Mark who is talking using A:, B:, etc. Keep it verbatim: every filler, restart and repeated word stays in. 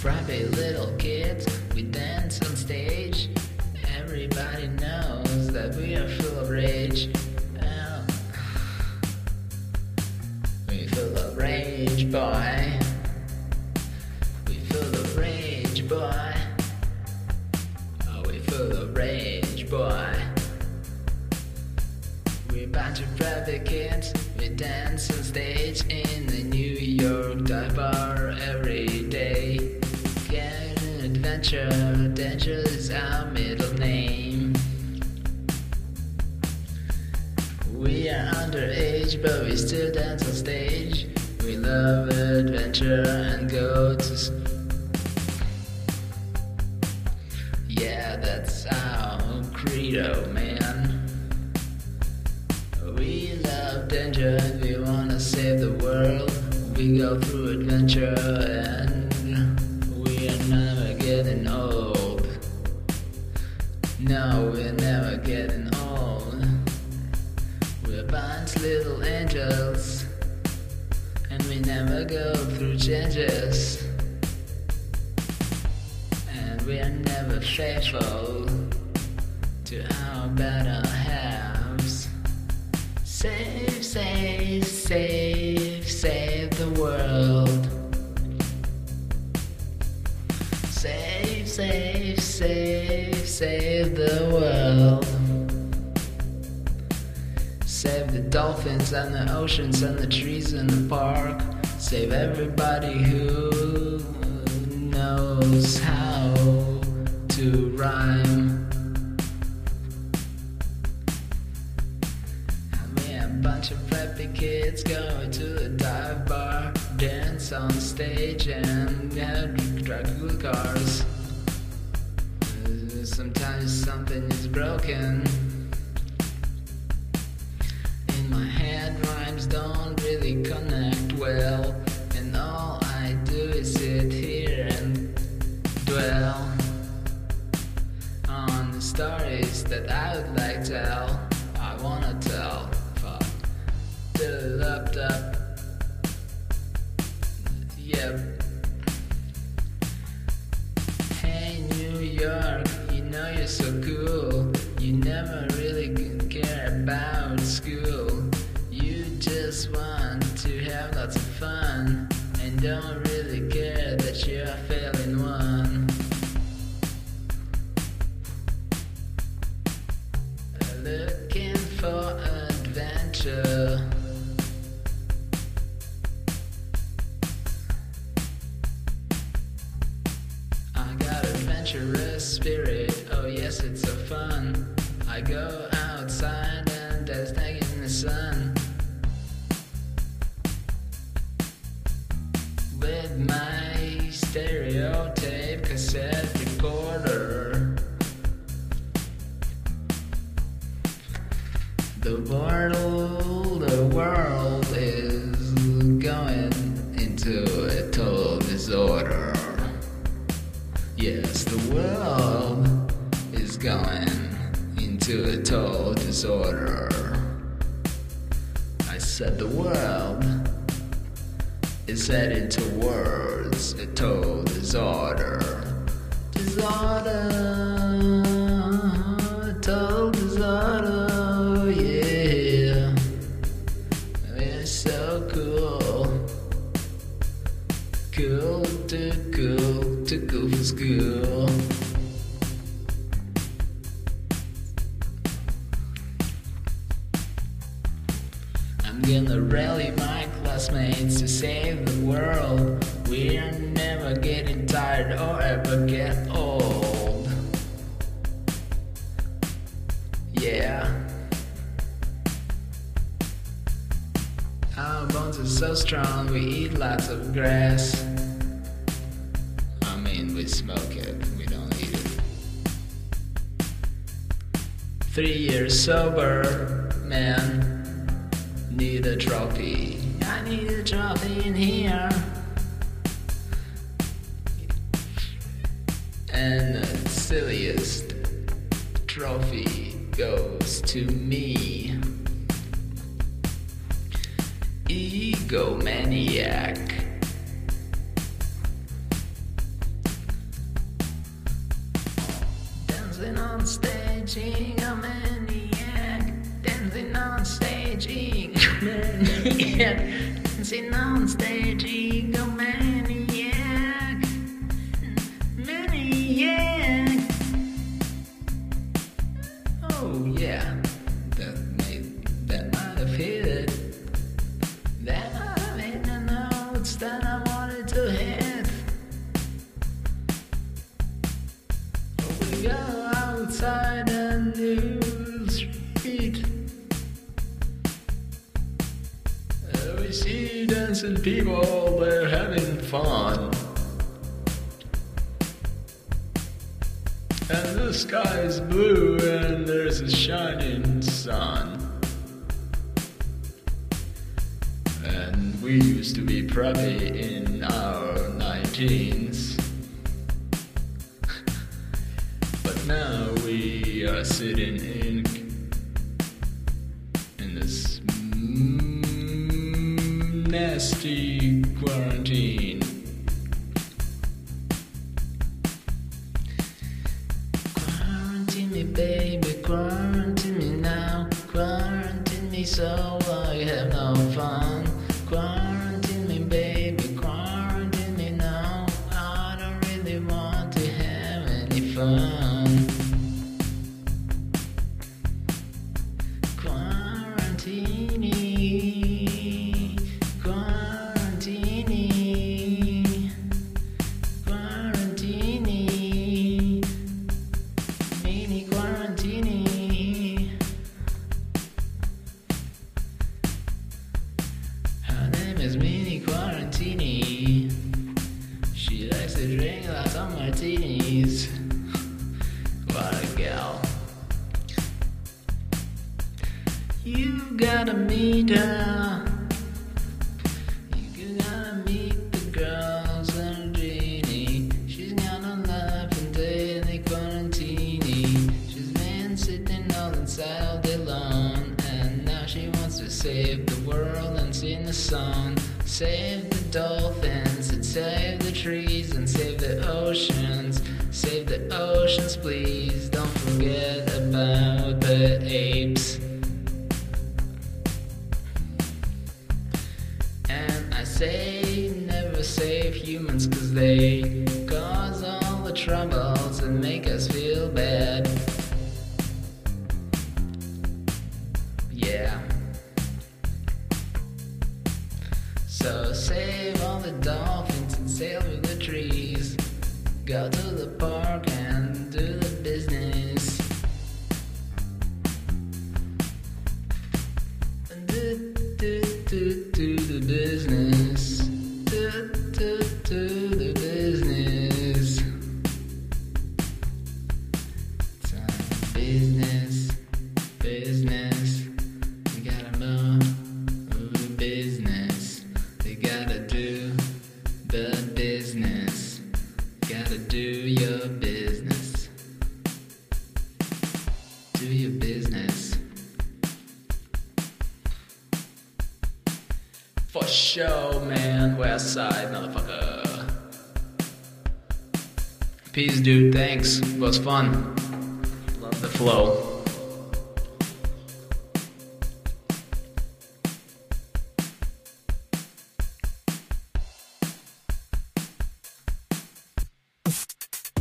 A: Friday little kids, we dance on stage. Everybody knows that we are full of rage. Oh. We full of rage, boy. We full of rage, boy. Oh, we full of rage, boy. We're a bunch of Friday kids, we dance on stage in the New York dive bar every day. Get an adventure, danger is our middle name. We are underage, but we still dance on stage. We love adventure and go to s- Yeah, that's our credo, man. We love danger and we wanna save the world. We go through adventure and we are never getting old. No, we're never getting old. We're a bunch little angels and we never go through changes. And we are never faithful to our better halves. Save, save, save, save the world. Save, save, save, save the world. Save the dolphins and the oceans and the trees in the park. Save everybody who knows how to rhyme. Bunch of preppy kids going to the dive bar, dance on stage and yeah, drive cool cars. Uh, sometimes something is broken. In my head rhymes don't really connect well, and all I do is sit here and dwell on the stories that I would like to tell. I wanna tell. Up, up. Yep. Hey New York, you know you're so cool. You never really care about school. You just want to have lots of fun and don't really care that you're failing one. Looking for adventure. Adventurous spirit, oh yes, it's so fun. I go outside and dance in the sun with my stereo tape cassette recorder. The world, the world is going into a total disorder. Yes, the world is going into a total disorder. I said the world is headed towards a total disorder. Disorder, total disorder, yeah. We're so cool, cool to cool. To go for school. I'm gonna rally my classmates to save the world. We're never getting tired or ever get old. Yeah. Our bones are so strong, we eat lots of grass. We smoke it, we don't eat it. Three years sober, man, need a trophy. I need a trophy in here. And the silliest trophy goes to me. Egomaniac. egomaniac, dancing on stage, egomaniac, dancing on stage, egomaniac, maniac. Oh yeah, that made that might have hit it. That might have hit the notes that I wanted to hit. We go outside and new street. Uh, we see dancing people, they're having fun. And the sky is blue and there's a shining sun. And we used to be preppy in our nineteens. But now we are sitting in in this mm, nasty quarantine. Quarantine me, baby, quarantine me now. Quarantine me so I have no fun. Quarantine me, baby, quarantine me now. I don't really want to have any fun. Quarantini, quarantini, quarantini, mini quarantini. Her name is Mini Quarantini. She likes to drink lots of martinis. What a gal. You gotta meet her. You gotta meet the girls and Jeannie. She's gonna laugh in daily quarantini. She's been sitting all inside all day long, and now she wants to save the world and sing a song. Save the dolphins and save the trees and save the oceans. Save the oceans, please. Don't forget about the apes. I say never save humans, cause they cause all the troubles and make us feel bad. Yeah. So save all the dolphins and sail through the trees. Go to the park and do the business. Do, do, do, do the business. Do, do, do the business. It's on business, business. We gotta move, move the business. They gotta do the business. Gotta do your business. Do your business. For sure, man. West side, motherfucker. Peace, dude. Thanks. It was fun. Love the flow.